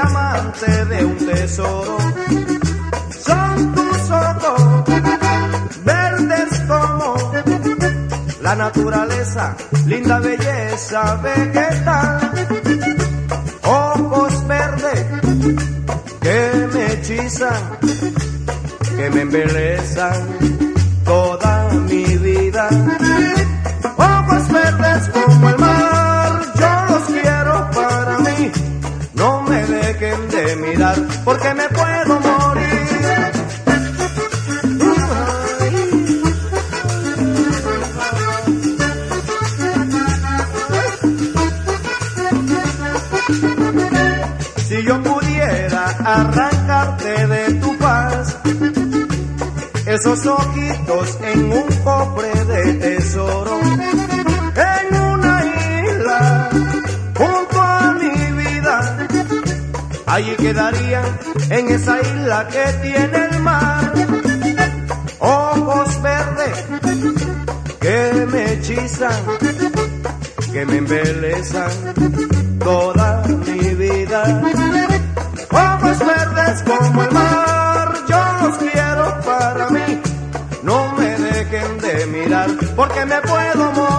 diamante de un tesoro. Son tus ojos, verdes como la naturaleza, linda belleza vegetal. Ojos verdes que me hechizan, que me embelezan toda mi vida. Ojos verdes como el mar, yo los quiero para mí. No me dejen de mirar, porque me puedo morir. Si yo pudiera arrancarte de tu paz, esos ojitos en un cofre de tesoro, en una isla junto a mi vida, allí quedarían en esa isla que tiene el mar. Ojos verdes que me hechizan, que me embelezan toda mi vida. Ojos verdes como el mar, yo los quiero para mí. No me dejen de mirar, porque me puedo morir.